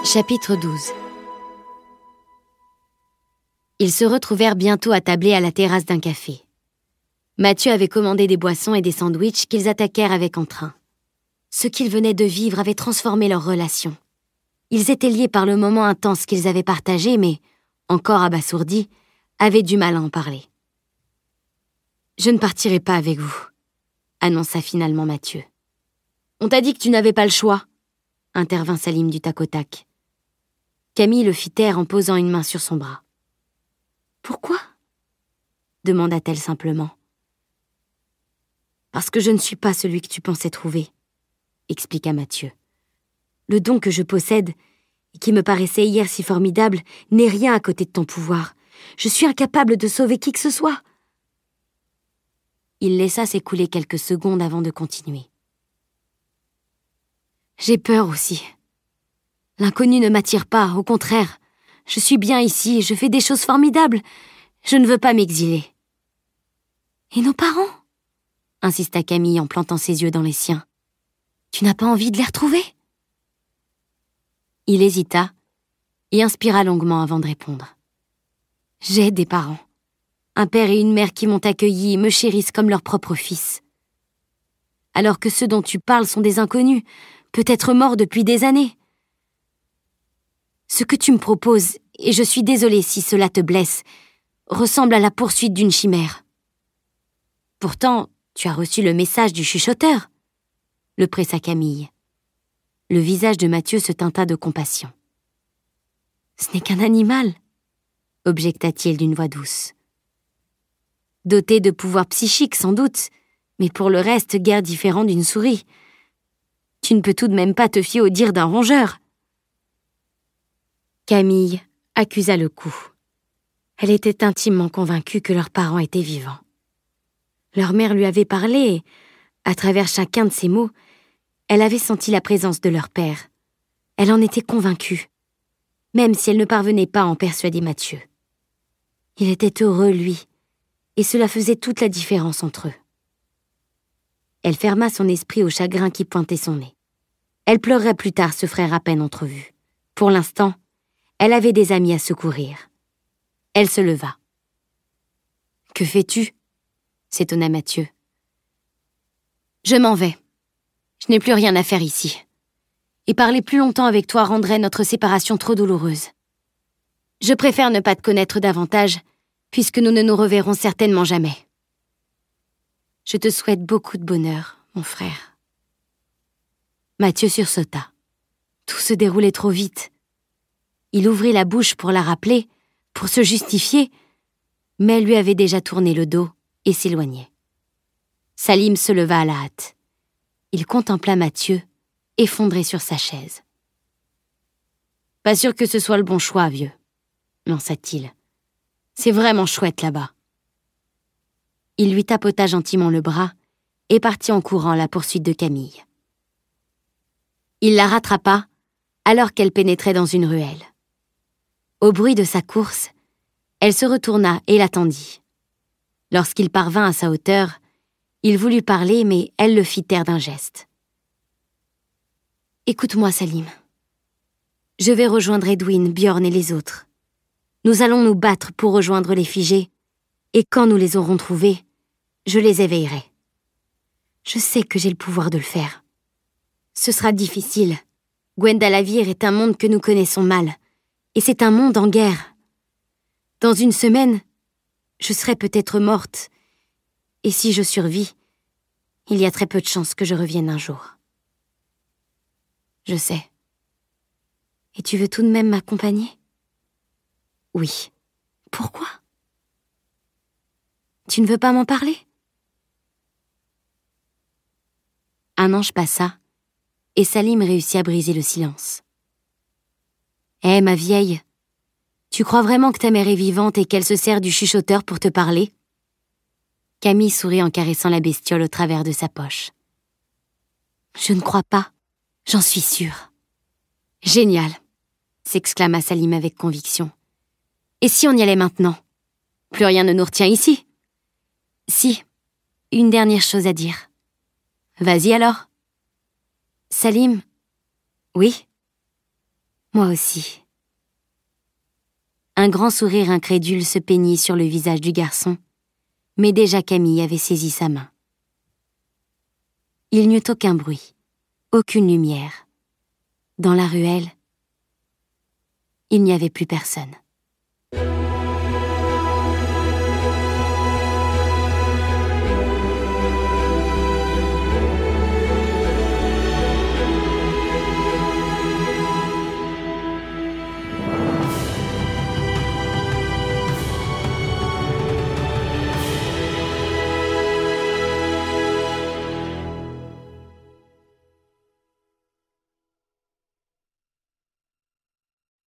Chapitre 12. Ils se retrouvèrent bientôt attablés à la terrasse d'un café. Mathieu avait commandé des boissons et des sandwichs qu'ils attaquèrent avec entrain. Ce qu'ils venaient de vivre avait transformé leur relation. Ils étaient liés par le moment intense qu'ils avaient partagé, mais, encore abasourdis, avaient du mal à en parler. « Je ne partirai pas avec vous », annonça finalement Mathieu. « On t'a dit que tu n'avais pas le choix », intervint Salim du tac au tac. Camille le fit taire en posant une main sur son bras. « Pourquoi ?» demanda-t-elle simplement. « Parce que je ne suis pas celui que tu pensais trouver », expliqua Mathieu. « Le don que je possède, et qui me paraissait hier si formidable, n'est rien à côté de ton pouvoir. Je suis incapable de sauver qui que ce soit. » Il laissa s'écouler quelques secondes avant de continuer. « J'ai peur aussi. L'inconnu ne m'attire pas, au contraire. Je suis bien ici, je fais des choses formidables. Je ne veux pas m'exiler. »« Et nos parents ?» insista Camille en plantant ses yeux dans les siens. « Tu n'as pas envie de les retrouver ?» Il hésita et inspira longuement avant de répondre. « J'ai des parents. Un père et une mère qui m'ont accueilli et me chérissent comme leur propre fils. Alors que ceux dont tu parles sont des inconnus, peut-être morts depuis des années. Ce que tu me proposes, et je suis désolée si cela te blesse, ressemble à la poursuite d'une chimère. Pourtant, tu as reçu le message du chuchoteur, » le pressa Camille. Le visage de Mathieu se teinta de compassion. « Ce n'est qu'un animal, » objecta-t-il d'une voix douce. « Doté de pouvoirs psychiques, sans doute, mais pour le reste, guère différent d'une souris. Tu ne peux tout de même pas te fier au dire d'un rongeur. » Camille accusa le coup. Elle était intimement convaincue que leurs parents étaient vivants. Leur mère lui avait parlé et, à travers chacun de ses mots, elle avait senti la présence de leur père. Elle en était convaincue, même si elle ne parvenait pas à en persuader Mathieu. Il était heureux, lui, et cela faisait toute la différence entre eux. Elle ferma son esprit au chagrin qui pointait son nez. Elle pleurerait plus tard ce frère à peine entrevu. Pour l'instant, elle avait des amis à secourir. Elle se leva. « Que fais-tu » s'étonna Mathieu. « Je m'en vais. Je n'ai plus rien à faire ici. Et parler plus longtemps avec toi rendrait notre séparation trop douloureuse. Je préfère ne pas te connaître davantage, puisque nous ne nous reverrons certainement jamais. Je te souhaite beaucoup de bonheur, mon frère. » Mathieu sursauta. Tout se déroulait trop vite. Il ouvrit la bouche pour la rappeler, pour se justifier, mais elle lui avait déjà tourné le dos et s'éloignait. Salim se leva à la hâte. Il contempla Mathieu, effondré sur sa chaise. « Pas sûr que ce soit le bon choix, vieux, » lança-t-il. « C'est vraiment chouette là-bas. » Il lui tapota gentiment le bras et partit en courant à la poursuite de Camille. Il la rattrapa alors qu'elle pénétrait dans une ruelle. Au bruit de sa course, elle se retourna et l'attendit. Lorsqu'il parvint à sa hauteur, il voulut parler, mais elle le fit taire d'un geste. « Écoute-moi, Salim. Je vais rejoindre Edwin, Bjorn et les autres. Nous allons nous battre pour rejoindre les figés, et quand nous les aurons trouvés, je les éveillerai. Je sais que j'ai le pouvoir de le faire. Ce sera difficile. Gwendalavir est un monde que nous connaissons mal, et c'est un monde en guerre. Dans une semaine, je serai peut-être morte, et si je survis, il y a très peu de chances que je revienne un jour. Je sais. Et tu veux tout de même m'accompagner ? Oui. Pourquoi ? Tu ne veux pas m'en parler ? Un ange passa, et Salim réussit à briser le silence. « Hé, ma vieille, tu crois vraiment que ta mère est vivante et qu'elle se sert du chuchoteur pour te parler ?» Camille sourit en caressant la bestiole au travers de sa poche. « Je ne crois pas, j'en suis sûre. »« Génial !» s'exclama Salim avec conviction. « Et si on y allait maintenant ? Plus rien ne nous retient ici. » ?»« Si, une dernière chose à dire. »« Vas-y alors. » « Salim ? Oui ? Moi aussi. Un grand sourire incrédule se peignit sur le visage du garçon, mais déjà Camille avait saisi sa main. Il n'y eut aucun bruit, aucune lumière. Dans la ruelle, il n'y avait plus personne.